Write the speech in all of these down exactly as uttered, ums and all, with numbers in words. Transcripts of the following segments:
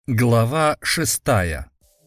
Глава шестая.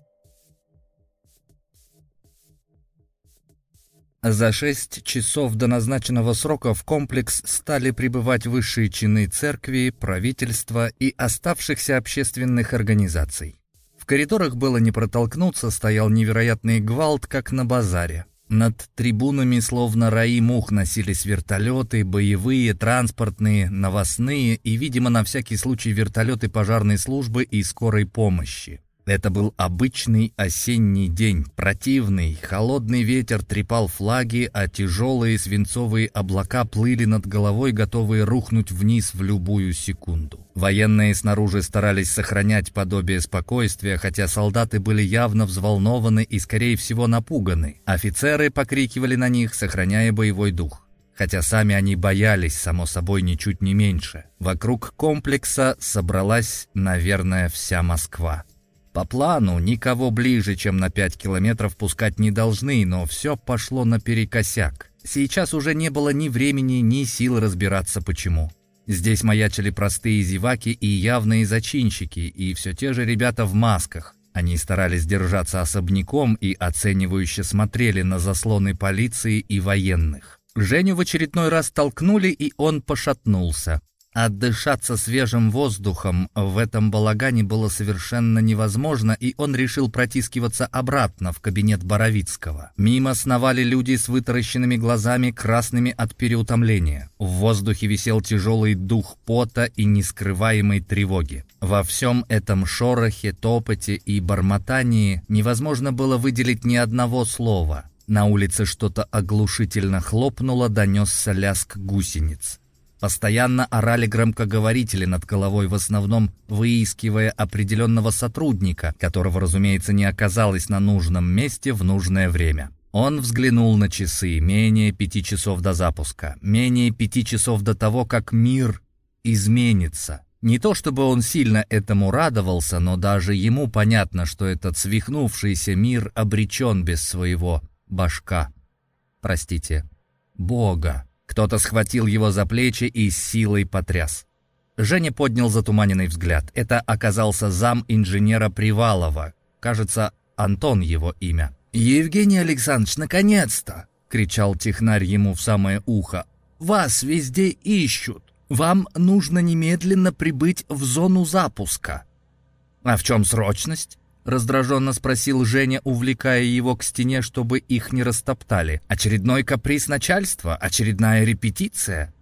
За шесть часов до назначенного срока в комплекс стали прибывать высшие чины церкви, правительства и оставшихся общественных организаций. В коридорах было не протолкнуться, стоял невероятный гвалт, как на базаре. Над трибунами словно раи мух носились вертолеты, боевые, транспортные, новостные и, видимо, на всякий случай вертолеты пожарной службы и скорой помощи. Это был обычный осенний день, противный, холодный ветер трепал флаги, а тяжелые свинцовые облака плыли над головой, готовые рухнуть вниз в любую секунду. Военные снаружи старались сохранять подобие спокойствия, хотя солдаты были явно взволнованы и, скорее всего, напуганы. Офицеры покрикивали на них, сохраняя боевой дух. Хотя сами они боялись, само собой, ничуть не меньше. Вокруг комплекса собралась, наверное, вся Москва. По плану никого ближе, чем на пять километров пускать не должны, но все пошло наперекосяк. Сейчас уже не было ни времени, ни сил разбираться почему. Здесь маячили простые зеваки и явные зачинщики, и все те же ребята в масках. Они старались держаться особняком и оценивающе смотрели на заслоны полиции и военных. Женю в очередной раз толкнули, и он пошатнулся. Отдышаться свежим воздухом в этом балагане было совершенно невозможно, и он решил протискиваться обратно в кабинет Боровицкого. Мимо сновали люди с вытаращенными глазами, красными от переутомления. В воздухе висел тяжелый дух пота и нескрываемой тревоги. Во всем этом шорохе, топоте и бормотании невозможно было выделить ни одного слова. На улице что-то оглушительно хлопнуло, донесся лязг гусениц. Постоянно орали громкоговорители над головой, в основном выискивая определенного сотрудника, которого, разумеется, не оказалось на нужном месте в нужное время. Он взглянул на часы. Менее пяти часов до запуска. Менее пяти часов до того, как мир изменится. Не то чтобы он сильно этому радовался, но даже ему понятно, что этот свихнувшийся мир обречен без своего башка. Простите, Бога. Кто-то схватил его за плечи и с силой потряс. Женя поднял затуманенный взгляд. Это оказался зам инженера Привалова. Кажется, Антон его имя. «Евгений Александрович, наконец-то!» — кричал технарь ему в самое ухо. «Вас везде ищут. Вам нужно немедленно прибыть в зону запуска». «А в чем срочность?» — раздраженно спросил Женя, увлекая его к стене, чтобы их не растоптали. «Очередной каприз начальства? Очередная репетиция?»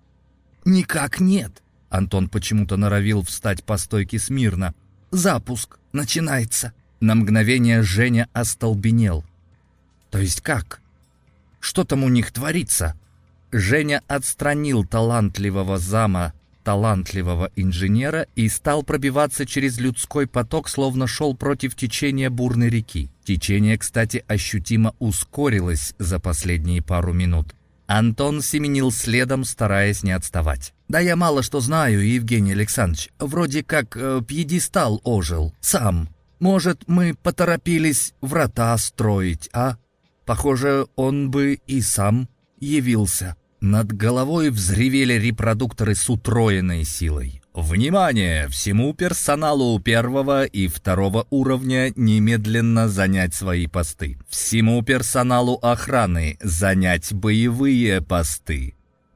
«Никак нет!» — Антон почему-то норовил встать по стойке смирно. «Запуск начинается!» На мгновение Женя остолбенел. «То есть как? Что там у них творится?» Женя отстранил талантливого зама, талантливого инженера и стал пробиваться через людской поток, словно шел против течения бурной реки. Течение, кстати, ощутимо ускорилось за последние пару минут. Антон семенил следом, стараясь не отставать. «Да я мало что знаю, Евгений Александрович. Вроде как э, пьедестал ожил. Сам. Может, мы поторопились врата строить, а? Похоже, он бы и сам явился». Над головой взревели репродукторы с утроенной силой. «Внимание! Всему персоналу первого и второго уровня немедленно занять свои посты. Всему персоналу охраны занять боевые посты».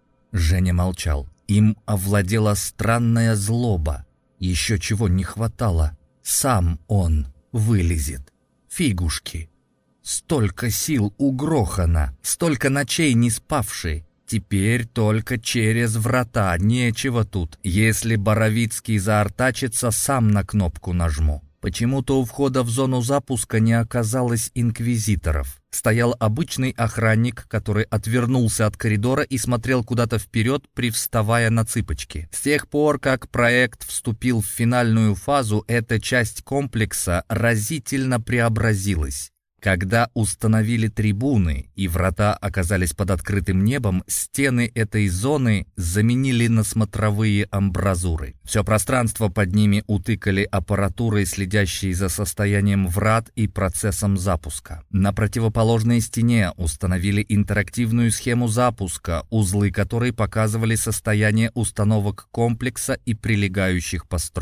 Женя молчал. Им овладела странная злоба. Еще чего не хватало. Сам он вылезет. Фигушки. Столько сил угрохано, столько ночей не спавший. Теперь только через врата, нечего тут. Если Боровицкий заортачится, сам на кнопку нажму. Почему-то у входа в зону запуска не оказалось инквизиторов. Стоял обычный охранник, который отвернулся от коридора и смотрел куда-то вперед, привставая на цыпочки. С тех пор, как проект вступил в финальную фазу, эта часть комплекса разительно преобразилась. Когда установили трибуны и врата оказались под открытым небом, стены этой зоны заменили на смотровые амбразуры. Все пространство под ними утыкали аппаратурой, следящей за состоянием врат и процессом запуска. На противоположной стене установили интерактивную схему запуска, узлы которой показывали состояние установок комплекса и прилегающих построек.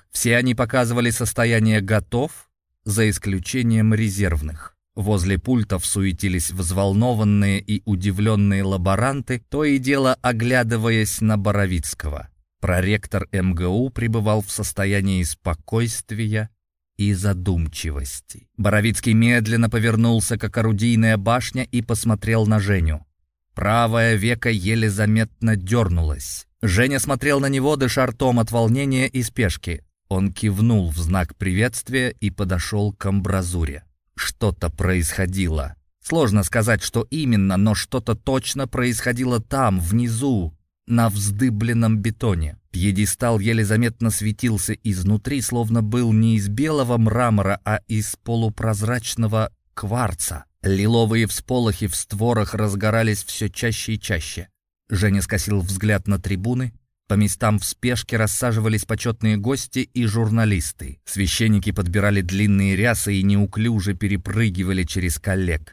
Все они показывали состояние «готов», за исключением резервных. Возле пультов суетились взволнованные и удивленные лаборанты, то и дело оглядываясь на Боровицкого. Проректор эм гэ у пребывал в состоянии спокойствия и задумчивости. Боровицкий медленно повернулся, как орудийная башня, и посмотрел на Женю. Правое веко еле заметно дернулось. Женя смотрел на него, дыша ртом от волнения и спешки. Он кивнул в знак приветствия и подошел к амбразуре. Что-то происходило. Сложно сказать, что именно, но что-то точно происходило там, внизу, на вздыбленном бетоне. Пьедестал еле заметно светился изнутри, словно был не из белого мрамора, а из полупрозрачного кварца. Лиловые всполохи в створах разгорались все чаще и чаще. Женя скосил взгляд на трибуны. По местам в спешке рассаживались почетные гости и журналисты. Священники подбирали длинные рясы и неуклюже перепрыгивали через коллег.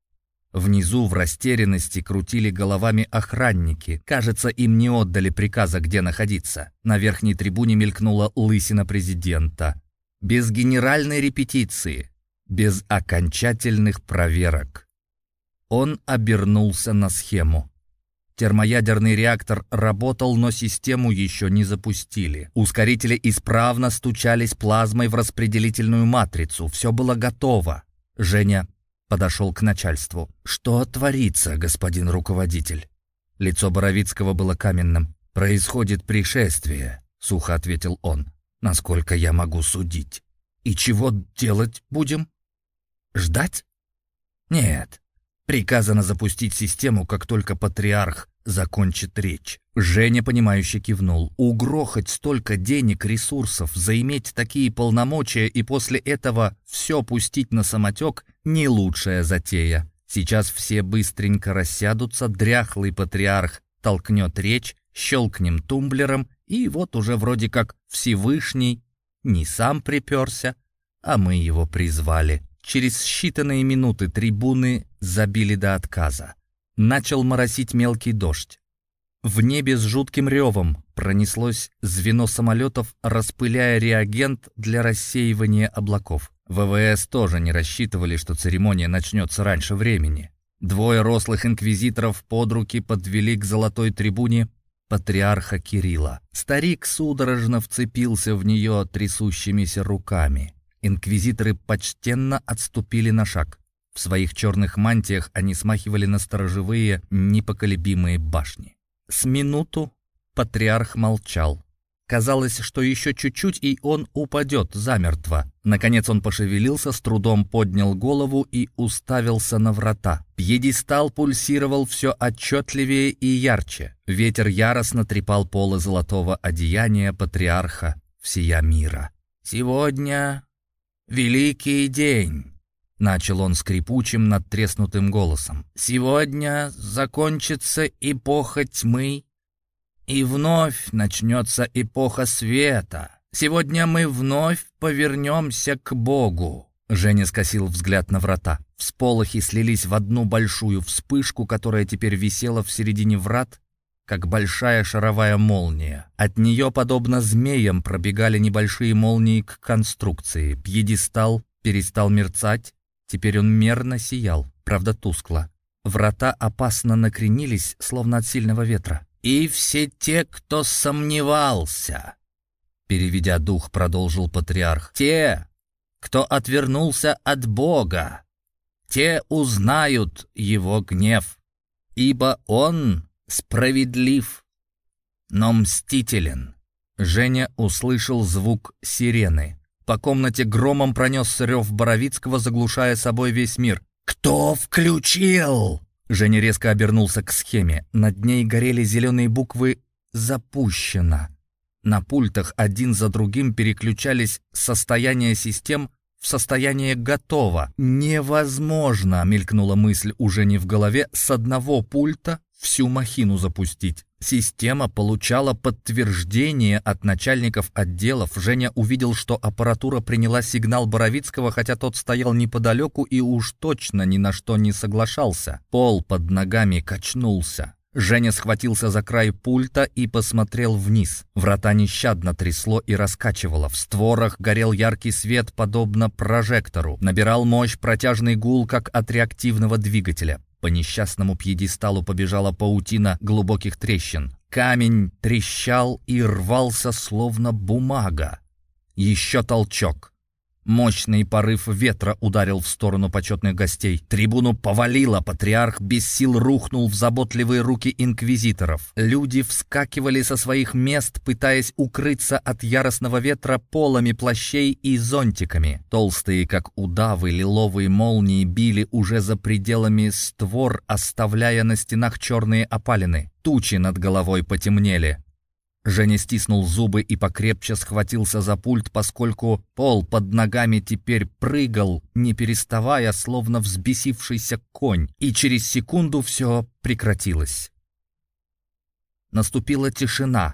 Внизу в растерянности крутили головами охранники. Кажется, им не отдали приказа, где находиться. На верхней трибуне мелькнула лысина президента. Без генеральной репетиции, без окончательных проверок. Он обернулся на схему. Термоядерный реактор работал, но систему еще не запустили. Ускорители исправно стучались плазмой в распределительную матрицу. Все было готово. Женя подошел к начальству. «Что творится, господин руководитель?» Лицо Боровицкого было каменным. «Происходит пришествие», — сухо ответил он. «Насколько я могу судить». «И чего делать будем? Ждать?» «Нет. Приказано запустить систему, как только патриарх закончит речь». Женя, понимающе кивнул. Угрохать столько денег, ресурсов, заиметь такие полномочия и после этого все пустить на самотек — не лучшая затея. Сейчас все быстренько рассядутся, дряхлый патриарх толкнет речь, щелкнем тумблером, и вот уже вроде как Всевышний не сам приперся, а мы его призвали. Через считанные минуты трибуны забили до отказа. Начал моросить мелкий дождь. В небе с жутким ревом пронеслось звено самолетов, распыляя реагент для рассеивания облаков. вэ вэ эс тоже не рассчитывали, что церемония начнется раньше времени. Двое рослых инквизиторов под руки подвели к золотой трибуне патриарха Кирилла. Старик судорожно вцепился в нее трясущимися руками. Инквизиторы почтенно отступили на шаг. В своих черных мантиях они смахивали на сторожевые, непоколебимые башни. С минуту патриарх молчал. Казалось, что еще чуть-чуть, и он упадет замертво. Наконец он пошевелился, с трудом поднял голову и уставился на врата. Пьедестал пульсировал все отчетливее и ярче. Ветер яростно трепал полы золотого одеяния патриарха всея мира. «Сегодня великий день», — начал он скрипучим, надтреснутым голосом. «Сегодня закончится эпоха тьмы, и вновь начнется эпоха света. Сегодня мы вновь повернемся к Богу». Женя скосил взгляд на врата. Всполохи слились в одну большую вспышку, которая теперь висела в середине врат, как большая шаровая молния. От нее, подобно змеям, пробегали небольшие молнии к конструкции. Пьедестал перестал мерцать, теперь он мерно сиял, правда тускло. Врата опасно накренились, словно от сильного ветра. «И все те, кто сомневался», — переведя дух, продолжил патриарх, «те, кто отвернулся от Бога, те узнают его гнев, ибо он справедлив, но мстителен». Женя услышал звук сирены. По комнате громом пронесся рев Боровицкого, заглушая собой весь мир. «Кто включил?» Женя резко обернулся к схеме. Над ней горели зеленые буквы «Запущено». На пультах один за другим переключались состояния систем в состояние «Готово». «Невозможно», — мелькнула мысль уже не в голове, с одного пульта всю махину запустить. Система получала подтверждение от начальников отделов. Женя увидел, что аппаратура приняла сигнал Боровицкого, хотя тот стоял неподалеку и уж точно ни на что не соглашался. Пол под ногами качнулся. Женя схватился за край пульта и посмотрел вниз. Врата нещадно трясло и раскачивало. В створах горел яркий свет, подобно прожектору. Набирал мощь протяжный гул, как от реактивного двигателя. По несчастному пьедесталу побежала паутина глубоких трещин. Камень трещал и рвался, словно бумага. Еще толчок. Мощный порыв ветра ударил в сторону почетных гостей. Трибуну повалило, патриарх без сил рухнул в заботливые руки инквизиторов. Люди вскакивали со своих мест, пытаясь укрыться от яростного ветра полами плащей и зонтиками. Толстые, как удавы, лиловые молнии били уже за пределами створ, оставляя на стенах черные опалины. Тучи над головой потемнели. Женя стиснул зубы и покрепче схватился за пульт, поскольку пол под ногами теперь прыгал, не переставая, словно взбесившийся конь, и через секунду все прекратилось. Наступила тишина.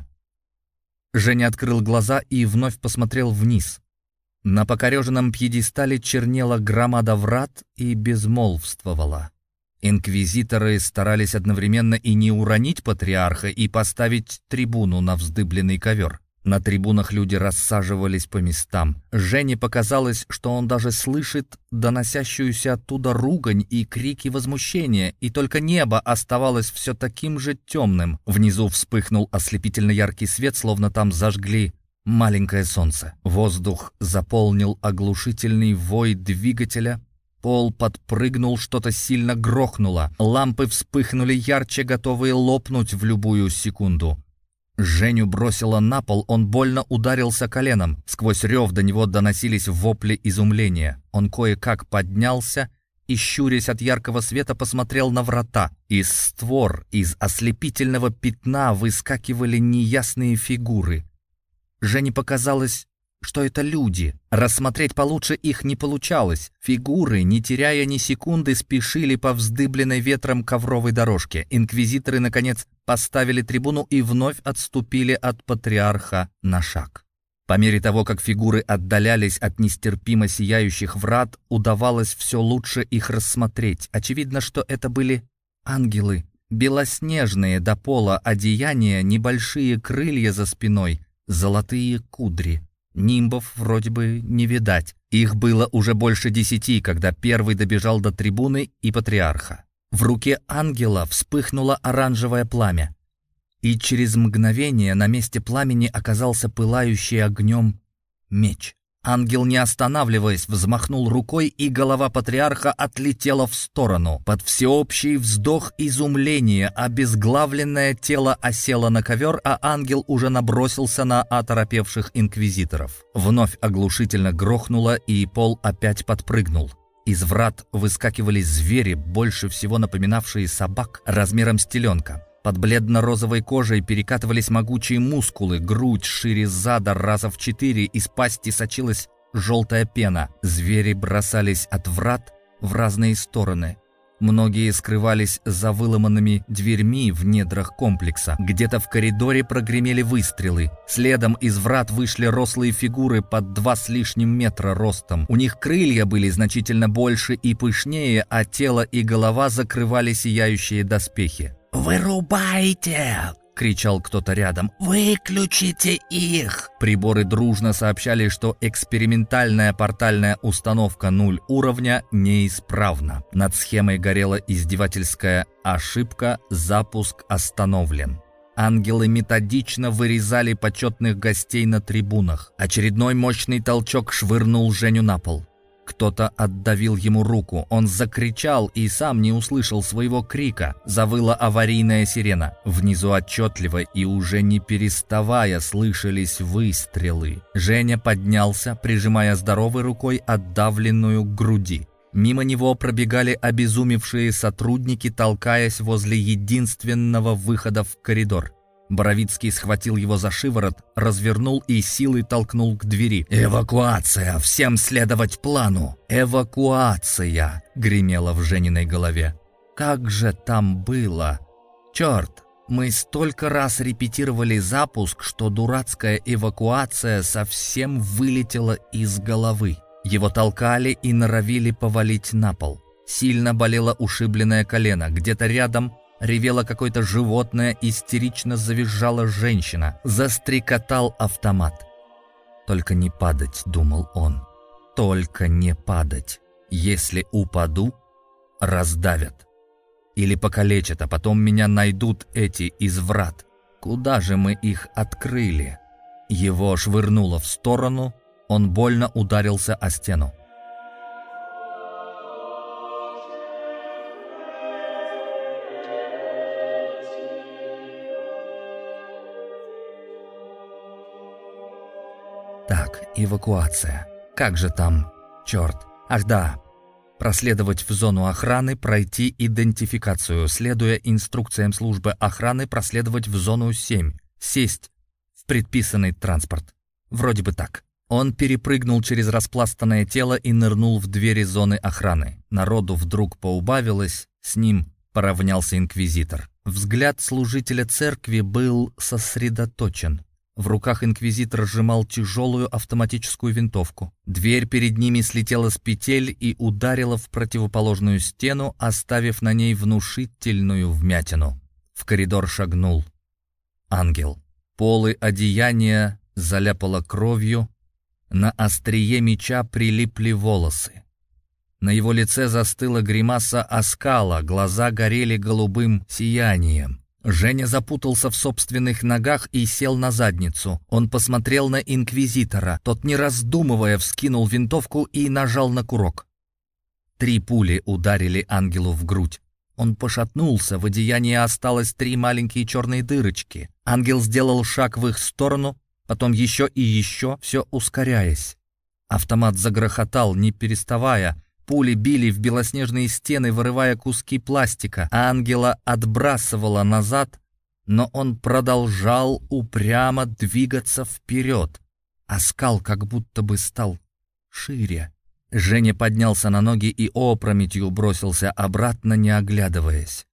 Женя открыл глаза и вновь посмотрел вниз. На покореженном пьедестале чернела громада врат и безмолвствовала. Инквизиторы старались одновременно и не уронить патриарха, и поставить трибуну на вздыбленный ковер. На трибунах люди рассаживались по местам. Жене показалось, что он даже слышит доносящуюся оттуда ругань и крики возмущения, и только небо оставалось все таким же темным. Внизу вспыхнул ослепительно яркий свет, словно там зажгли маленькое солнце. Воздух заполнил оглушительный вой двигателя. Пол подпрыгнул, что-то сильно грохнуло. Лампы вспыхнули ярче, готовые лопнуть в любую секунду. Женю бросило на пол, он больно ударился коленом. Сквозь рев до него доносились вопли изумления. Он кое-как поднялся и, щурясь от яркого света, посмотрел на врата. Из створ, из ослепительного пятна выскакивали неясные фигуры. Жене показалось, что это люди. Рассмотреть получше их не получалось. Фигуры, не теряя ни секунды, спешили по вздыбленной ветром ковровой дорожке. Инквизиторы, наконец, поставили трибуну и вновь отступили от патриарха на шаг. По мере того, как фигуры отдалялись от нестерпимо сияющих врат, удавалось все лучше их рассмотреть. Очевидно, что это были ангелы. Белоснежные до пола одеяния, небольшие крылья за спиной, золотые кудри. Нимбов вроде бы не видать. Их было уже больше десяти, когда первый добежал до трибуны и патриарха. В руке ангела вспыхнуло оранжевое пламя. И через мгновение на месте пламени оказался пылающий огнем меч. Ангел, не останавливаясь, взмахнул рукой, и голова патриарха отлетела в сторону. Под всеобщий вздох изумления обезглавленное тело осело на ковер, а ангел уже набросился на оторопевших инквизиторов. Вновь оглушительно грохнуло, и пол опять подпрыгнул. Из врат выскакивали звери, больше всего напоминавшие собак размером с теленка. Под бледно-розовой кожей перекатывались могучие мускулы, грудь шире зада раза в четыре, из пасти сочилась желтая пена. Звери бросались от врат в разные стороны. Многие скрывались за выломанными дверьми в недрах комплекса. Где-то в коридоре прогремели выстрелы. Следом из врат вышли рослые фигуры под два с лишним метра ростом. У них крылья были значительно больше и пышнее, а тело и голова закрывали сияющие доспехи. «Вырубайте!» — кричал кто-то рядом. «Выключите их!» Приборы дружно сообщали, что экспериментальная портальная установка нуль уровня неисправна. Над схемой горела издевательская ошибка «Запуск остановлен». Ангелы методично вырезали почетных гостей на трибунах. Очередной мощный толчок швырнул Женю на пол. Кто-то отдавил ему руку. Он закричал и сам не услышал своего крика. Завыла аварийная сирена. Внизу отчетливо и уже не переставая слышались выстрелы. Женя поднялся, прижимая здоровой рукой отдавленную к груди. Мимо него пробегали обезумевшие сотрудники, толкаясь возле единственного выхода в коридор. Боровицкий схватил его за шиворот, развернул и силой толкнул к двери. «Эвакуация! Всем следовать плану! Эвакуация!» — гремело в Жениной голове. «Как же там было! Черт! Мы столько раз репетировали запуск, что дурацкая эвакуация совсем вылетела из головы». Его толкали и норовили повалить на пол. Сильно болело ушибленное колено. Где-то рядом Ревело какое-то животное, истерично завизжала женщина. Застрекотал автомат. «Только не падать», — думал он. «Только не падать. Если упаду, раздавят. Или покалечат, а потом меня найдут эти из врат. Куда же мы их открыли?» Его швырнуло в сторону, он больно ударился о стену. Так, эвакуация. Как же там? Черт. Ах да. Проследовать в зону охраны, пройти идентификацию, следуя инструкциям службы охраны, проследовать в зону семь, сесть в предписанный транспорт. Вроде бы так. Он перепрыгнул через распластанное тело и нырнул в двери зоны охраны. Народу вдруг поубавилось, с ним поравнялся инквизитор. Взгляд служителя церкви был сосредоточен. В руках инквизитор сжимал тяжелую автоматическую винтовку. Дверь перед ними слетела с петель и ударила в противоположную стену, оставив на ней внушительную вмятину. В коридор шагнул ангел. Полы одеяния заляпало кровью, на острие меча прилипли волосы. На его лице застыла гримаса оскала, глаза горели голубым сиянием. Женя запутался в собственных ногах и сел на задницу. Он посмотрел на инквизитора. Тот, не раздумывая, вскинул винтовку и нажал на курок. Три пули ударили ангелу в грудь. Он пошатнулся, в одеянии осталось три маленькие черные дырочки. Ангел сделал шаг в их сторону, потом еще и еще, все ускоряясь. Автомат загрохотал, не переставая. Пули били в белоснежные стены, вырывая куски пластика. Ангела отбрасывало назад, но он продолжал упрямо двигаться вперед. Оскал как будто бы стал шире. Женя поднялся на ноги и опрометью бросился обратно, не оглядываясь.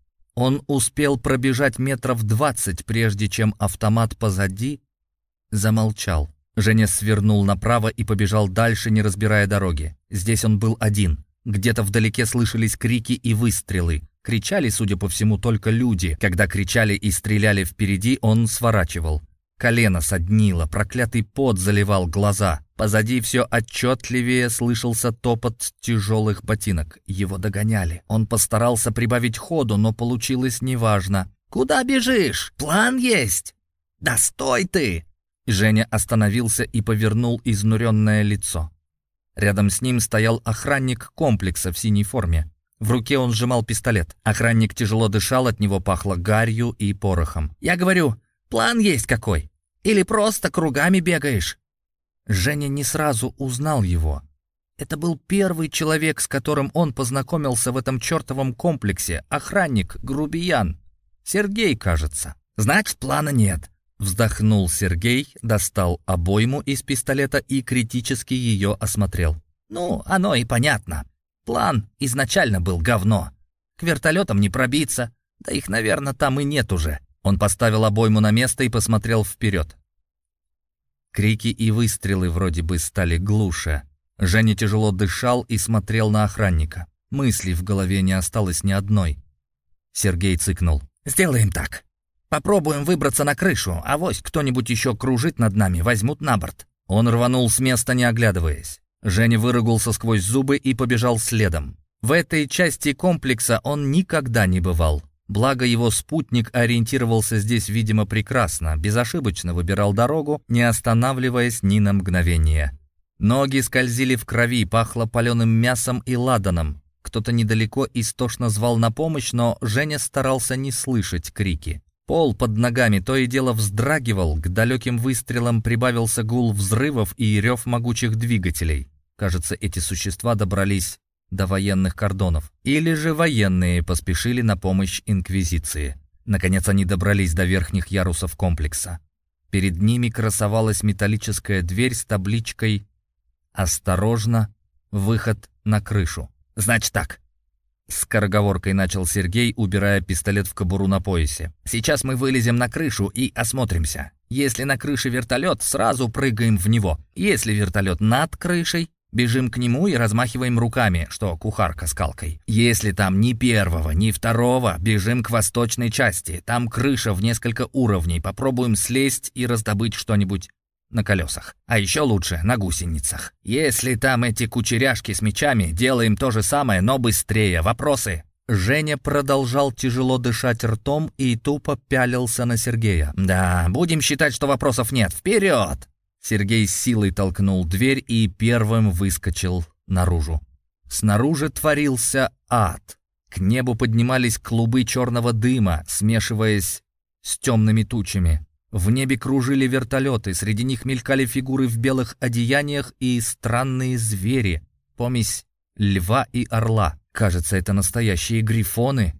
Он успел пробежать метров двадцать, прежде чем автомат позади замолчал. Женя свернул направо и побежал дальше, не разбирая дороги. Здесь он был один. Где-то вдалеке слышались крики и выстрелы. Кричали, судя по всему, только люди. Когда кричали и стреляли впереди, он сворачивал. Колено соднило, проклятый пот заливал глаза. Позади все отчетливее слышался топот тяжелых ботинок. Его догоняли. Он постарался прибавить ходу, но получилось неважно. «Куда бежишь? План есть!» «Да стой ты!» Женя остановился и повернул изнуренное лицо. Рядом с ним стоял охранник комплекса в синей форме. В руке он сжимал пистолет. Охранник тяжело дышал, от него пахло гарью и порохом. «Я говорю, план есть какой? Или просто кругами бегаешь?» Женя не сразу узнал его. Это был первый человек, с которым он познакомился в этом чертовом комплексе. Охранник, грубиян. Сергей, кажется. «Значит, плана нет». Вздохнул Сергей, достал обойму из пистолета и критически ее осмотрел. «Ну, оно и понятно. План изначально был говно. К вертолетам не пробиться, да их, наверное, там и нет уже». Он поставил обойму на место и посмотрел вперед. Крики и выстрелы вроде бы стали глуше. Женя тяжело дышал и смотрел на охранника. Мысли в голове не осталось ни одной. Сергей цыкнул. «Сделаем так. Попробуем выбраться на крышу, авось кто-нибудь еще кружит над нами, возьмут на борт». Он рванул с места, не оглядываясь. Женя выругался сквозь зубы и побежал следом. В этой части комплекса он никогда не бывал. Благо его спутник ориентировался здесь, видимо, прекрасно, безошибочно выбирал дорогу, не останавливаясь ни на мгновение. Ноги скользили в крови, пахло паленым мясом и ладаном. Кто-то недалеко истошно звал на помощь, но Женя старался не слышать крики. Пол под ногами то и дело вздрагивал, к далеким выстрелам прибавился гул взрывов и рев могучих двигателей. Кажется, эти существа добрались до военных кордонов. Или же военные поспешили на помощь Инквизиции. Наконец они добрались до верхних ярусов комплекса. Перед ними красовалась металлическая дверь с табличкой «Осторожно! Выход на крышу». «Значит так», — скороговоркой начал Сергей, убирая пистолет в кобуру на поясе. «Сейчас мы вылезем на крышу и осмотримся. Если на крыше вертолет, сразу прыгаем в него. Если вертолет над крышей, Бежим к нему и размахиваем руками, что кухарка с калкой. Если там ни первого, ни второго, бежим к восточной части. Там крыша в несколько уровней. Попробуем слезть и раздобыть что-нибудь на колесах. А еще лучше на гусеницах. Если там эти кучеряшки с мечами, делаем то же самое, но быстрее. Вопросы?» Женя продолжал тяжело дышать ртом и тупо пялился на Сергея. «Да, будем считать, что вопросов нет. Вперед!» Сергей с силой толкнул дверь и первым выскочил наружу. Снаружи творился ад. К небу поднимались клубы черного дыма, смешиваясь с темными тучами. В небе кружили вертолеты, среди них мелькали фигуры в белых одеяниях и странные звери, помесь льва и орла. Кажется, это настоящие грифоны.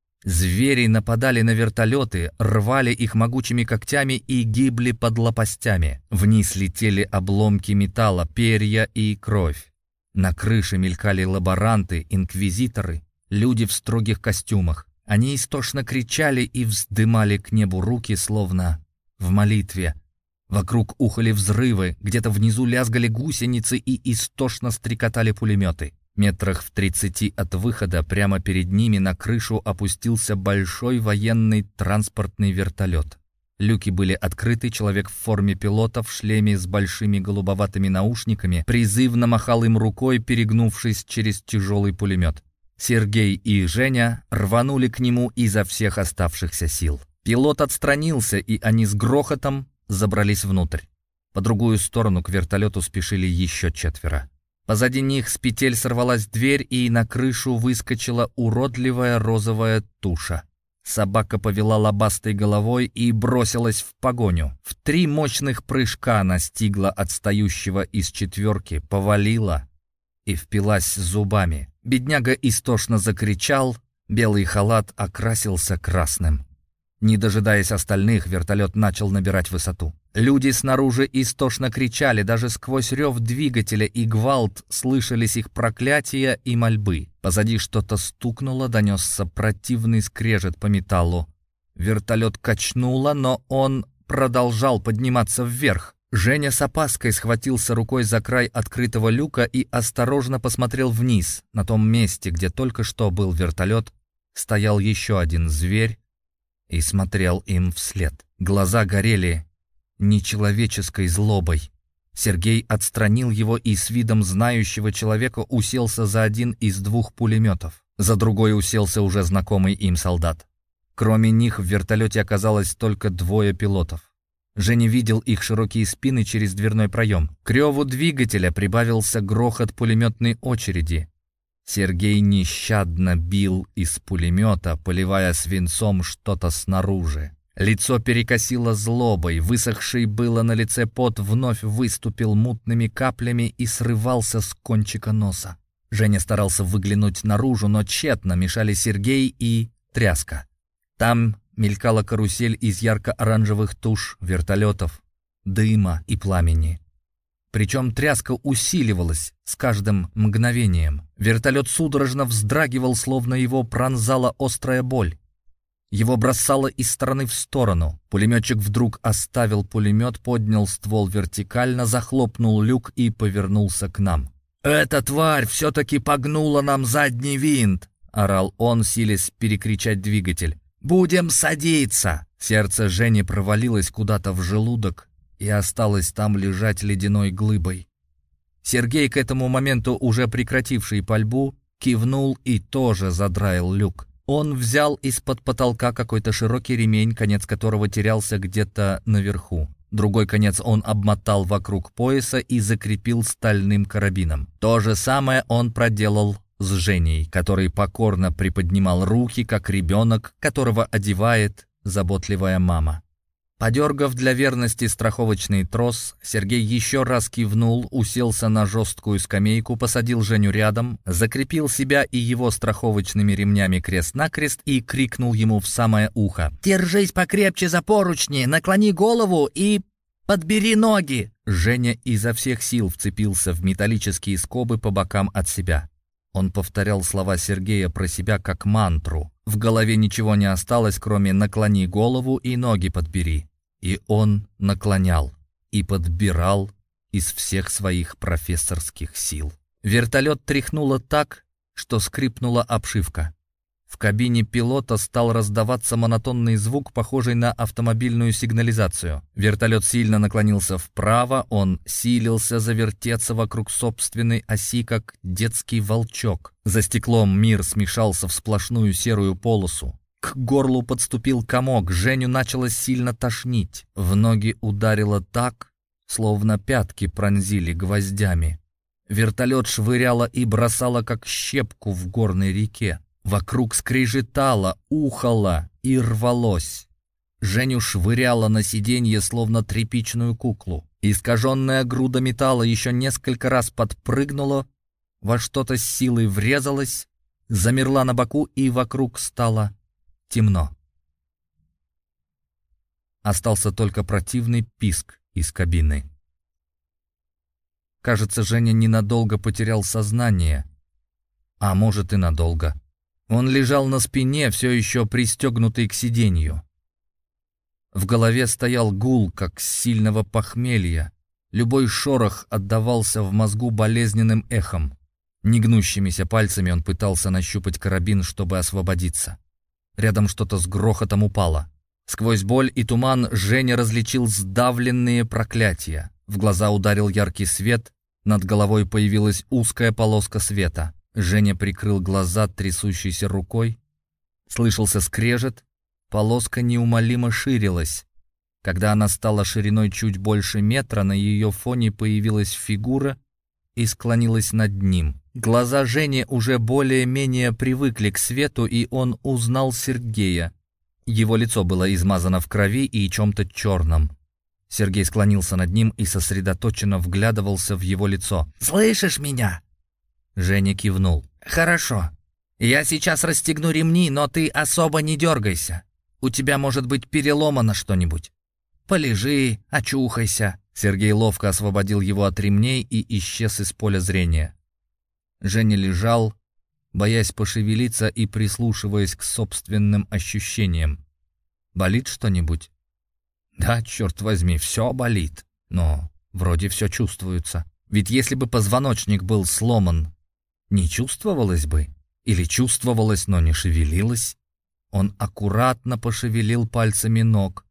Звери нападали на вертолеты, рвали их могучими когтями и гибли под лопастями. Вниз летели обломки металла, перья и кровь. На крыше мелькали лаборанты, инквизиторы, люди в строгих костюмах. Они истошно кричали и вздымали к небу руки, словно в молитве. Вокруг ухали взрывы, где-то внизу лязгали гусеницы и истошно стрекотали пулеметы. Метрах в тридцати от выхода прямо перед ними на крышу опустился большой военный транспортный вертолет. Люки были открыты, человек в форме пилота в шлеме с большими голубоватыми наушниками призывно махал им рукой, перегнувшись через тяжелый пулемет. Сергей и Женя рванули к нему изо всех оставшихся сил. Пилот отстранился, и они с грохотом забрались внутрь. По другую сторону к вертолету спешили еще четверо. Позади них с петель сорвалась дверь, и на крышу выскочила уродливая розовая туша. Собака повела лобастой головой и бросилась в погоню. В три мощных прыжка настигла отстающего из четверки, повалила и впилась зубами. Бедняга истошно закричал, белый халат окрасился красным. Не дожидаясь остальных, вертолет начал набирать высоту. Люди снаружи истошно кричали, даже сквозь рев двигателя и гвалт слышались их проклятия и мольбы. Позади что-то стукнуло, донесся противный скрежет по металлу. Вертолет качнуло, но он продолжал подниматься вверх. Женя с опаской схватился рукой за край открытого люка и осторожно посмотрел вниз. На том месте, где только что был вертолет, стоял еще один зверь и смотрел им вслед. Глаза горели нечеловеческой злобой. Сергей отстранил его и с видом знающего человека уселся за один из двух пулеметов. За другой уселся уже знакомый им солдат. Кроме них в вертолете оказалось только двое пилотов. Женя видел их широкие спины через дверной проем. К реву двигателя прибавился грохот пулеметной очереди. Сергей нещадно бил из пулемета, поливая свинцом что-то снаружи. Лицо перекосило злобой, высохший было на лице пот вновь выступил мутными каплями и срывался с кончика носа. Женя старался выглянуть наружу, но тщетно мешали Сергей и тряска. Там мелькала карусель из ярко-оранжевых туш, вертолетов, дыма и пламени. Причем тряска усиливалась с каждым мгновением. Вертолет судорожно вздрагивал, словно его пронзала острая боль. Его бросало из стороны в сторону. Пулеметчик вдруг оставил пулемет, поднял ствол вертикально, захлопнул люк и повернулся к нам. «Эта тварь все-таки погнула нам задний винт!» — орал он, силясь перекричать двигатель. «Будем садиться!» Сердце Жени провалилось куда-то в желудок и осталось там лежать ледяной глыбой. Сергей, к этому моменту уже прекративший пальбу, кивнул и тоже задраил люк. Он взял из-под потолка какой-то широкий ремень, конец которого терялся где-то наверху. Другой конец он обмотал вокруг пояса и закрепил стальным карабином. То же самое он проделал с Женей, который покорно приподнимал руки, как ребенок, которого одевает заботливая мама. Подергав для верности страховочный трос, Сергей еще раз кивнул, уселся на жесткую скамейку, посадил Женю рядом, закрепил себя и его страховочными ремнями крест-накрест и крикнул ему в самое ухо: «Держись покрепче за поручни, наклони голову и подбери ноги!» Женя изо всех сил вцепился в металлические скобы по бокам от себя. Он повторял слова Сергея про себя как мантру. В голове ничего не осталось, кроме «наклони голову и ноги подбери». И он наклонял, и подбирал, из всех своих профессорских сил. Вертолет тряхнуло так, что скрипнула обшивка. В кабине пилота стал раздаваться монотонный звук, похожий на автомобильную сигнализацию. Вертолет сильно наклонился вправо, он силился завертеться вокруг собственной оси, как детский волчок. За стеклом мир смешался в сплошную серую полосу. К горлу подступил комок, Женю начало сильно тошнить. В ноги ударило так, словно пятки пронзили гвоздями. Вертолет швыряло и бросало, как щепку в горной реке. Вокруг скрежетало, ухало и рвалось. Женю швыряло на сиденье, словно тряпичную куклу. Искаженная груда металла еще несколько раз подпрыгнула, во что-то с силой врезалась, замерла на боку, и вокруг стало темно. Остался только противный писк из кабины. Кажется, Женя ненадолго потерял сознание, а может и надолго. Он лежал на спине, все еще пристегнутый к сиденью. В голове стоял гул, как с сильного похмелья. Любой шорох отдавался в мозгу болезненным эхом. Негнущимися пальцами он пытался нащупать карабин, чтобы освободиться. Рядом что-то с грохотом упало. Сквозь боль и туман Женя различил сдавленные проклятия. В глаза ударил яркий свет, над головой появилась узкая полоска света. Женя прикрыл глаза трясущейся рукой. Слышался скрежет, полоска неумолимо ширилась. Когда она стала шириной чуть больше метра, на ее фоне появилась фигура и склонилась над ним. Глаза Жени уже более-менее привыкли к свету, и он узнал Сергея. Его лицо было измазано в крови и чем-то черном. Сергей склонился над ним и сосредоточенно вглядывался в его лицо. «Слышишь меня?» Женя кивнул. «Хорошо. Я сейчас расстегну ремни, но ты особо не дергайся. У тебя может быть переломано что-нибудь. Полежи, очухайся». Сергей ловко освободил его от ремней и исчез из поля зрения. Женя лежал, боясь пошевелиться и прислушиваясь к собственным ощущениям. «Болит что-нибудь?» «Да, черт возьми, все болит. Но вроде все чувствуется. Ведь если бы позвоночник был сломан, не чувствовалось бы? Или чувствовалось, но не шевелилось?» Он аккуратно пошевелил пальцами ног.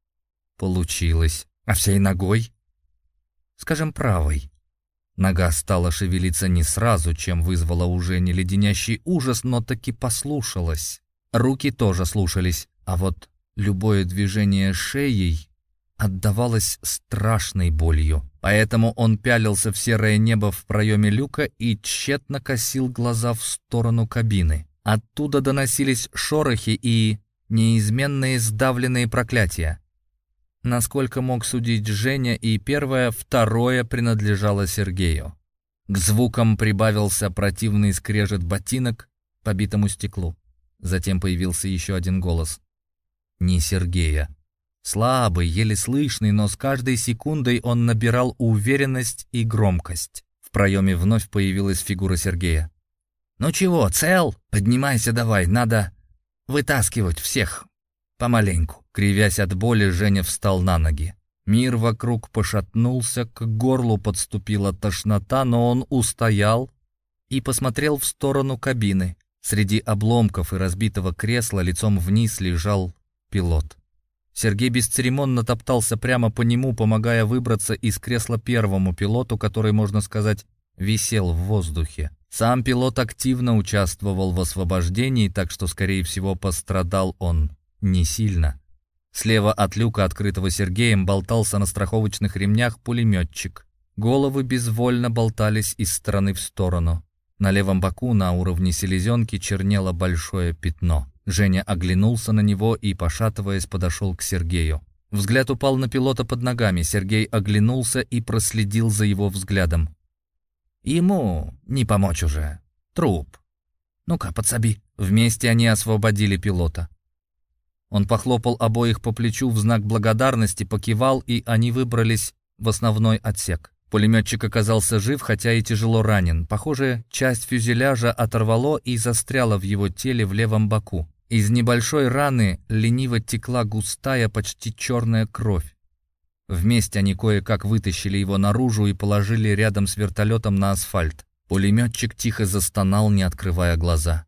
Получилось. А всей ногой? Скажем, правой. Нога стала шевелиться не сразу, чем вызвала у Жени леденящий ужас, но таки послушалась. Руки тоже слушались, а вот любое движение шеей отдавалось страшной болью. Поэтому он пялился в серое небо в проеме люка и тщетно косил глаза в сторону кабины. Оттуда доносились шорохи и неизменные сдавленные проклятия. Насколько мог судить Женя, и первое, второе принадлежало Сергею. К звукам прибавился противный скрежет ботинок по битому стеклу. Затем появился еще один голос. Не Сергея. Слабый, еле слышный, но с каждой секундой он набирал уверенность и громкость. В проеме вновь появилась фигура Сергея. «Ну чего, цел? Поднимайся давай, надо вытаскивать всех помаленьку». Кривясь от боли, Женя встал на ноги. Мир вокруг пошатнулся, к горлу подступила тошнота, но он устоял и посмотрел в сторону кабины. Среди обломков и разбитого кресла лицом вниз лежал пилот. Сергей бесцеремонно топтался прямо по нему, помогая выбраться из кресла первому пилоту, который, можно сказать, висел в воздухе. Сам пилот активно участвовал в освобождении, так что, скорее всего, пострадал он не сильно. Слева от люка, открытого Сергеем, болтался на страховочных ремнях пулеметчик. Головы безвольно болтались из стороны в сторону. На левом боку, на уровне селезенки, чернело большое пятно. Женя оглянулся на него и, пошатываясь, подошел к Сергею. Взгляд упал на пилота под ногами. Сергей оглянулся и проследил за его взглядом. «Ему не помочь уже. Труп. Ну-ка, подсоби». Вместе они освободили пилота. Он похлопал обоих по плечу в знак благодарности, покивал, и они выбрались в основной отсек. Пулеметчик оказался жив, хотя и тяжело ранен. Похоже, часть фюзеляжа оторвало и застряла в его теле в левом боку. Из небольшой раны лениво текла густая, почти черная кровь. Вместе они кое-как вытащили его наружу и положили рядом с вертолетом на асфальт. Пулеметчик тихо застонал, не открывая глаза.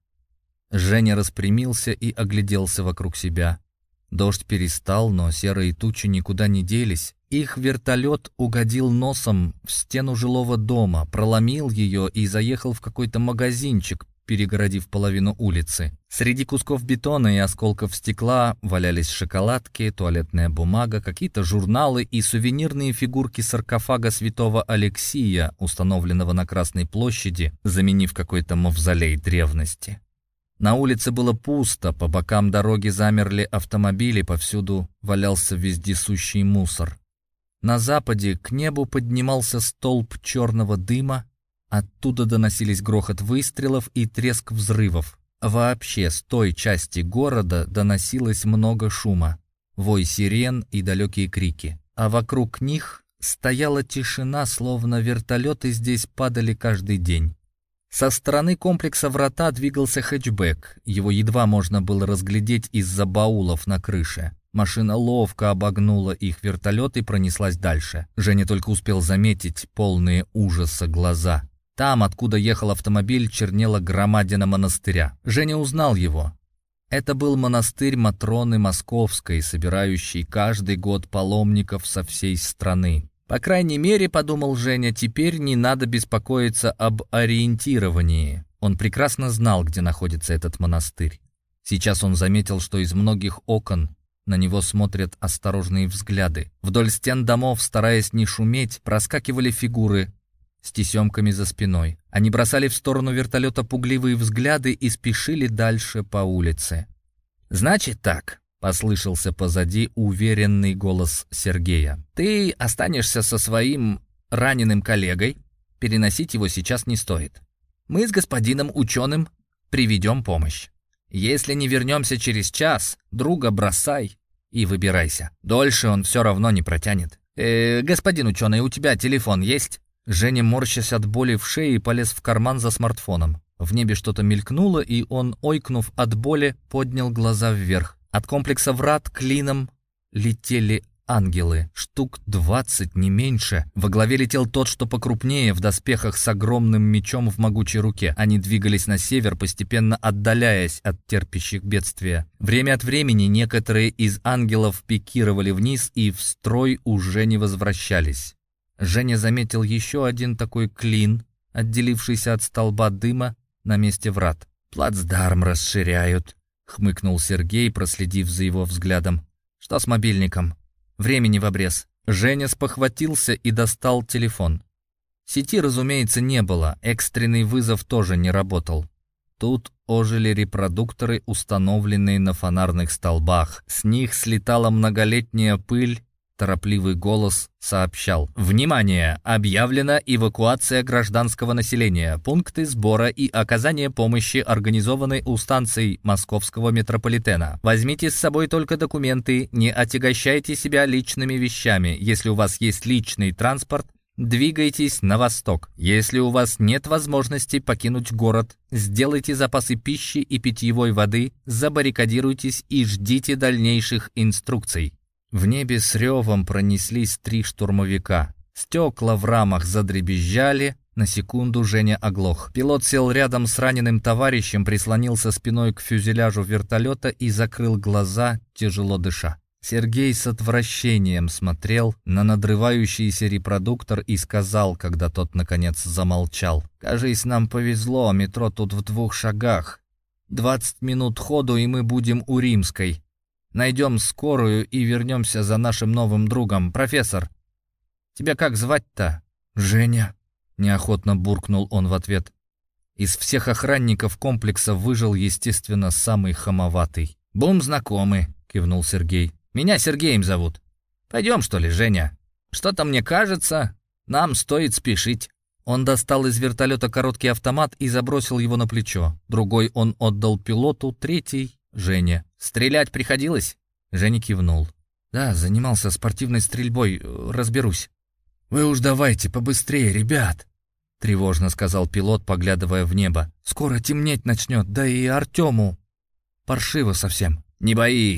Женя распрямился и огляделся вокруг себя. Дождь перестал, но серые тучи никуда не делись. Их вертолет угодил носом в стену жилого дома, проломил ее и заехал в какой-то магазинчик, перегородив половину улицы. Среди кусков бетона и осколков стекла валялись шоколадки, туалетная бумага, какие-то журналы и сувенирные фигурки саркофага святого Алексия, установленного на Красной площади, заменив какой-то мавзолей древности. На улице было пусто, по бокам дороги замерли автомобили, повсюду валялся вездесущий мусор. На западе к небу поднимался столб черного дыма, оттуда доносились грохот выстрелов и треск взрывов. Вообще с той части города доносилось много шума, вой сирен и далекие крики. А вокруг них стояла тишина, словно вертолеты здесь падали каждый день. Со стороны комплекса «Врата» двигался хэтчбэк. Его едва можно было разглядеть из-за баулов на крыше. Машина ловко обогнула их вертолет и пронеслась дальше. Женя только успел заметить полные ужаса глаза. Там, откуда ехал автомобиль, чернела громадина монастыря. Женя узнал его. Это был монастырь Матроны Московской, собирающий каждый год паломников со всей страны. По крайней мере, подумал Женя, теперь не надо беспокоиться об ориентировании. Он прекрасно знал, где находится этот монастырь. Сейчас он заметил, что из многих окон на него смотрят осторожные взгляды. Вдоль стен домов, стараясь не шуметь, проскакивали фигуры с тесемками за спиной. Они бросали в сторону вертолета пугливые взгляды и спешили дальше по улице. «Значит так», — послышался позади уверенный голос Сергея. «Ты останешься со своим раненым коллегой. Переносить его сейчас не стоит. Мы с господином ученым приведем помощь. Если не вернемся через час, друга бросай и выбирайся. Дольше он все равно не протянет. Э, господин ученый, у тебя телефон есть?» Женя, морщась от боли в шее, полез в карман за смартфоном. В небе что-то мелькнуло, и он, ойкнув от боли, поднял глаза вверх. От комплекса «Врат» клином летели ангелы, штук двадцать, не меньше. Во главе летел тот, что покрупнее, в доспехах с огромным мечом в могучей руке. Они двигались на север, постепенно отдаляясь от терпящих бедствия. Время от времени некоторые из ангелов пикировали вниз и в строй уже не возвращались. Женя заметил еще один такой клин, отделившийся от столба дыма на месте врат. «Плацдарм расширяют», — хмыкнул Сергей, проследив за его взглядом. «Что с мобильником? Времени в обрез». Женя спохватился и достал телефон. Сети, разумеется, не было, экстренный вызов тоже не работал. Тут ожили репродукторы, установленные на фонарных столбах. С них слетала многолетняя пыль. Торопливый голос сообщал: «Внимание! Объявлена эвакуация гражданского населения. Пункты сбора и оказания помощи организованы у станций московского метрополитена. Возьмите с собой только документы, не отягощайте себя личными вещами. Если у вас есть личный транспорт, двигайтесь на восток. Если у вас нет возможности покинуть город, сделайте запасы пищи и питьевой воды, забаррикадируйтесь и ждите дальнейших инструкций». В небе с ревом пронеслись три штурмовика. Стекла в рамах задребезжали. На секунду Женя оглох. Пилот сел рядом с раненым товарищем, прислонился спиной к фюзеляжу вертолета и закрыл глаза, тяжело дыша. Сергей с отвращением смотрел на надрывающийся репродуктор и сказал, когда тот наконец замолчал: «Кажись, нам повезло, метро тут в двух шагах. Двадцать минут ходу, и мы будем у Римской. Найдем скорую и вернемся за нашим новым другом. Профессор, тебя как звать-то?» «Женя», — неохотно буркнул он в ответ. Из всех охранников комплекса выжил, естественно, самый хамоватый. «Бум, знакомы», — кивнул Сергей. «Меня Сергеем зовут. Пойдем, что ли, Женя? Что-то мне кажется, нам стоит спешить». Он достал из вертолета короткий автомат и забросил его на плечо. Другой он отдал пилоту, третий — Жене. «Стрелять приходилось?» Женя кивнул. «Да, занимался спортивной стрельбой, разберусь». «Вы уж давайте побыстрее, ребят», — тревожно сказал пилот, поглядывая в небо. «Скоро темнеть начнет, да и Артему паршиво совсем». «Не боись», —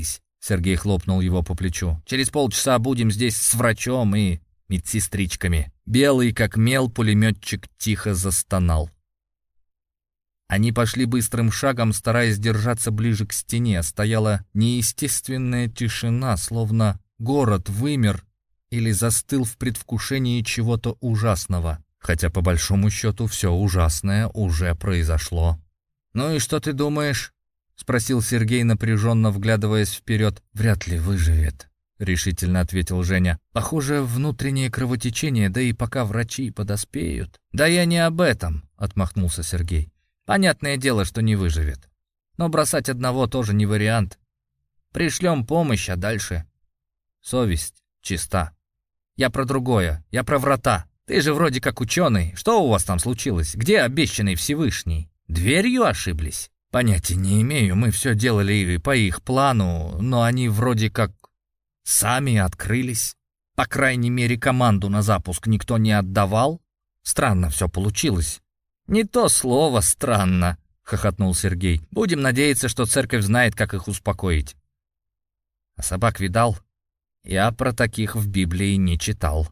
Сергей хлопнул его по плечу. «Через полчаса будем здесь с врачом и медсестричками». Белый, как мел, пулеметчик тихо застонал. Они пошли быстрым шагом, стараясь держаться ближе к стене. Стояла неестественная тишина, словно город вымер или застыл в предвкушении чего-то ужасного. Хотя, по большому счету, все ужасное уже произошло. «Ну и что ты думаешь?» — спросил Сергей, напряженно вглядываясь вперед. «Вряд ли выживет», — решительно ответил Женя. «Похоже, внутреннее кровотечение, да и пока врачи подоспеют». «Да я не об этом», — отмахнулся Сергей. «Понятное дело, что не выживет. Но бросать одного тоже не вариант. Пришлем помощь, а дальше...» «Совесть чиста. Я про другое, я про врата. Ты же вроде как ученый. Что у вас там случилось? Где обещанный Всевышний? Дверью ошиблись?» «Понятия не имею, мы все делали по их плану, но они вроде как сами открылись. По крайней мере, команду на запуск никто не отдавал. Странно все получилось». «Не то слово «странно», — хохотнул Сергей. «Будем надеяться, что церковь знает, как их успокоить». «А собак видал? Я про таких в Библии не читал».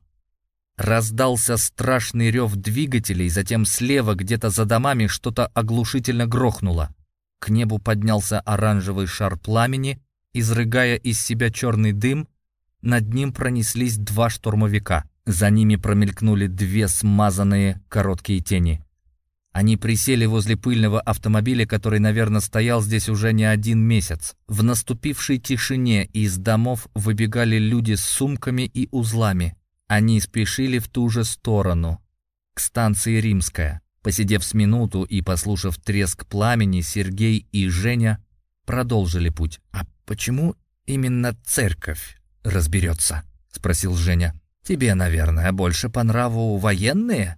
Раздался страшный рев двигателей, затем слева, где-то за домами, что-то оглушительно грохнуло. К небу поднялся оранжевый шар пламени, изрыгая из себя черный дым. Над ним пронеслись два штурмовика. За ними промелькнули две смазанные короткие тени. Они присели возле пыльного автомобиля, который, наверное, стоял здесь уже не один месяц. В наступившей тишине из домов выбегали люди с сумками и узлами. Они спешили в ту же сторону, к станции Римская. Посидев с минуту и послушав треск пламени, Сергей и Женя продолжили путь. «А почему именно церковь разберется?» — спросил Женя. «Тебе, наверное, больше по нраву военные?»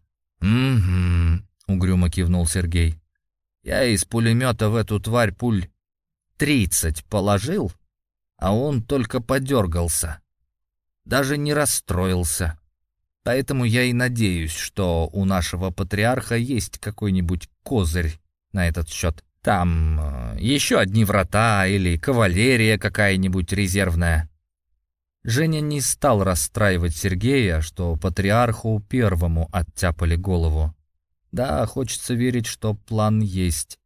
«Угу», — угрюмо кивнул Сергей. «Я из пулемета в эту тварь пуль тридцать положил, а он только подергался. Даже не расстроился. Поэтому я и надеюсь, что у нашего патриарха есть какой-нибудь козырь на этот счет. Там э, еще одни врата или кавалерия какая-нибудь резервная». Женя не стал расстраивать Сергея, что патриарху первому оттяпали голову. Да, хочется верить, что план есть.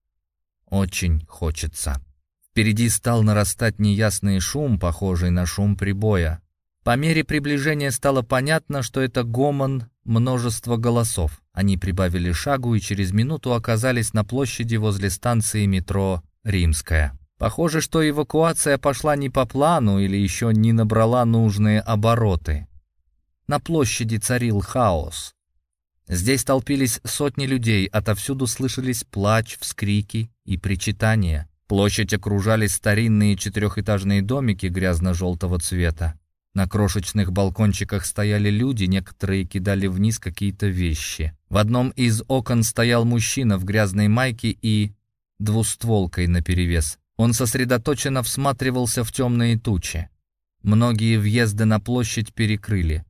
Очень хочется. Впереди стал нарастать неясный шум, похожий на шум прибоя. По мере приближения стало понятно, что это гомон множества голосов. Они прибавили шагу и через минуту оказались на площади возле станции метро «Римская». Похоже, что эвакуация пошла не по плану или еще не набрала нужные обороты. На площади царил хаос. Здесь толпились сотни людей, отовсюду слышались плач, вскрики и причитания. Площадь окружали старинные четырехэтажные домики грязно-желтого цвета. На крошечных балкончиках стояли люди, некоторые кидали вниз какие-то вещи. В одном из окон стоял мужчина в грязной майке и двустволкой наперевес. Он сосредоточенно всматривался в темные тучи. Многие въезды на площадь перекрыли.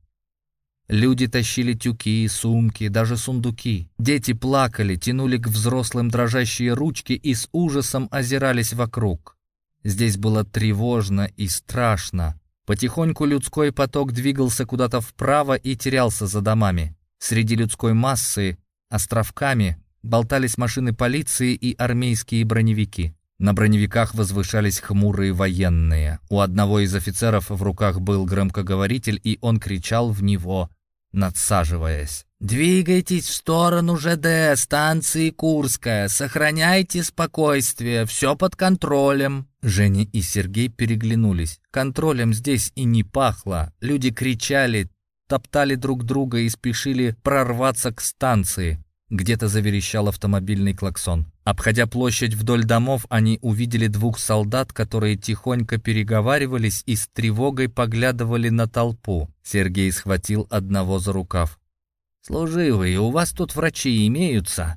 Люди тащили тюки, сумки, даже сундуки. Дети плакали, тянули к взрослым дрожащие ручки и с ужасом озирались вокруг. Здесь было тревожно и страшно. Потихоньку людской поток двигался куда-то вправо и терялся за домами. Среди людской массы, островками, болтались машины полиции и армейские броневики. На броневиках возвышались хмурые военные. У одного из офицеров в руках был громкоговоритель, и он кричал в него, надсаживаясь. «Двигайтесь в сторону ЖД, станции Курская, сохраняйте спокойствие, все под контролем». Женя и Сергей переглянулись. Контролем здесь и не пахло. Люди кричали, топтали друг друга и спешили прорваться к станции. Где-то заверещал автомобильный клаксон. Обходя площадь вдоль домов, они увидели двух солдат, которые тихонько переговаривались и с тревогой поглядывали на толпу. Сергей схватил одного за рукав. «Служивые, у вас тут врачи имеются?»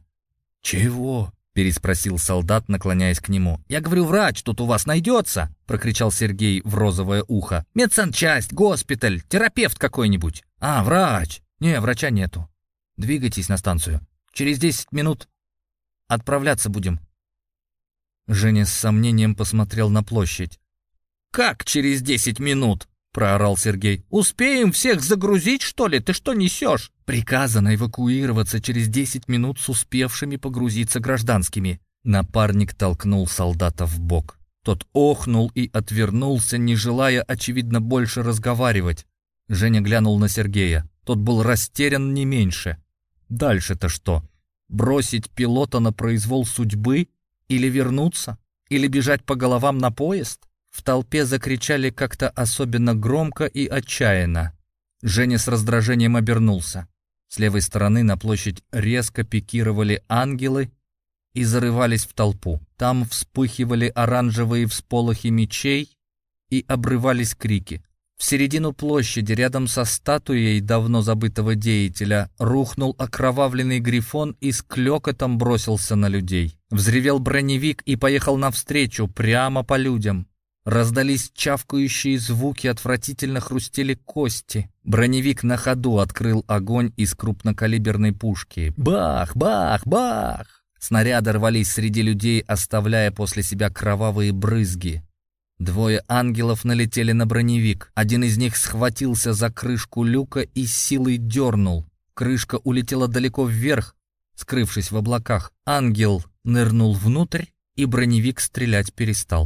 «Чего?» — переспросил солдат, наклоняясь к нему. «Я говорю, врач тут у вас найдется?» — прокричал Сергей в розовое ухо. «Медсанчасть, госпиталь, терапевт какой-нибудь». «А, врач!» «Не, врача нету. Двигайтесь на станцию. Через десять минут отправляться будем». Женя с сомнением посмотрел на площадь. «Как через десять минут?» — проорал Сергей. «Успеем всех загрузить, что ли? Ты что несешь?» «Приказано эвакуироваться через десять минут с успевшими погрузиться гражданскими». Напарник толкнул солдата в бок. Тот охнул и отвернулся, не желая, очевидно, больше разговаривать. Женя глянул на Сергея. Тот был растерян не меньше. Дальше-то что? Бросить пилота на произвол судьбы? Или вернуться? Или бежать по головам на поезд? В толпе закричали как-то особенно громко и отчаянно. Женя с раздражением обернулся. С левой стороны на площадь резко пикировали ангелы и зарывались в толпу. Там вспыхивали оранжевые всполохи мечей и обрывались крики. В середину площади, рядом со статуей давно забытого деятеля, рухнул окровавленный грифон и с клёкотом бросился на людей. Взревел броневик и поехал навстречу, прямо по людям. Раздались чавкающие звуки, отвратительно хрустели кости. Броневик на ходу открыл огонь из крупнокалиберной пушки. Бах, бах, бах! Снаряды рвались среди людей, оставляя после себя кровавые брызги. Двое ангелов налетели на броневик. Один из них схватился за крышку люка и с силой дернул. Крышка улетела далеко вверх, скрывшись в облаках. Ангел нырнул внутрь, и броневик стрелять перестал.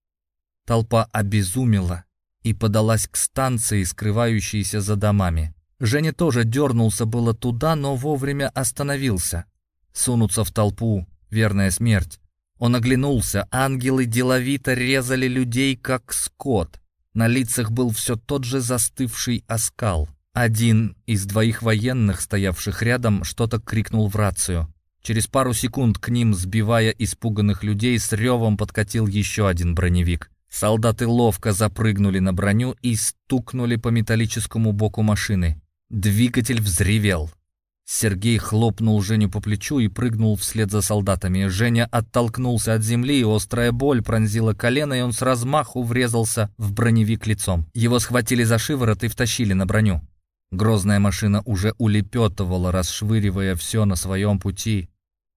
Толпа обезумела и подалась к станции, скрывающейся за домами. Женя тоже дернулся было туда, но вовремя остановился. Сунуться в толпу — верная смерть. Он оглянулся, ангелы деловито резали людей, как скот. На лицах был все тот же застывший оскал. Один из двоих военных, стоявших рядом, что-то крикнул в рацию. Через пару секунд к ним, сбивая испуганных людей, с ревом подкатил еще один броневик. Солдаты ловко запрыгнули на броню и стукнули по металлическому боку машины. Двигатель взревел. Сергей хлопнул Женю по плечу и прыгнул вслед за солдатами. Женя оттолкнулся от земли, острая боль пронзила колено, и он с размаху врезался в броневик лицом. Его схватили за шиворот и втащили на броню. Грозная машина уже улепетывала, расшвыривая все на своем пути.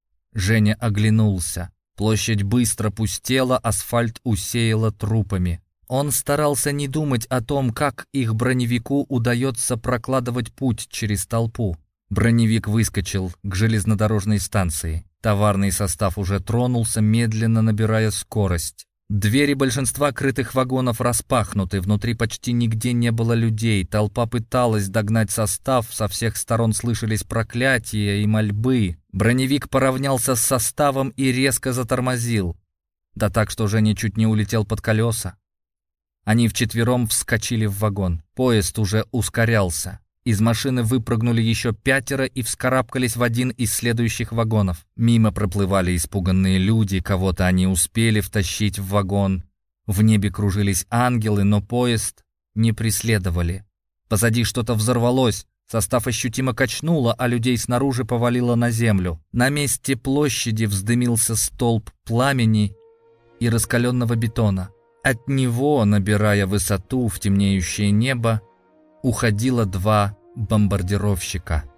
Женя оглянулся. Площадь быстро пустела, асфальт усеяла трупами. Он старался не думать о том, как их броневику удается прокладывать путь через толпу. Броневик выскочил к железнодорожной станции. Товарный состав уже тронулся, медленно набирая скорость. Двери большинства крытых вагонов распахнуты, внутри почти нигде не было людей. Толпа пыталась догнать состав, со всех сторон слышались проклятия и мольбы. Броневик поравнялся с составом и резко затормозил. Да так, что Женя чуть не улетел под колеса. Они вчетвером вскочили в вагон. Поезд уже ускорялся. Из машины выпрыгнули еще пятеро и вскарабкались в один из следующих вагонов. Мимо проплывали испуганные люди, кого-то они успели втащить в вагон. В небе кружились ангелы, но поезд не преследовали. Позади что-то взорвалось, состав ощутимо качнуло, а людей снаружи повалило на землю. На месте площади вздымился столб пламени и раскаленного бетона. От него, набирая высоту в темнеющее небо, уходило два бомбардировщика.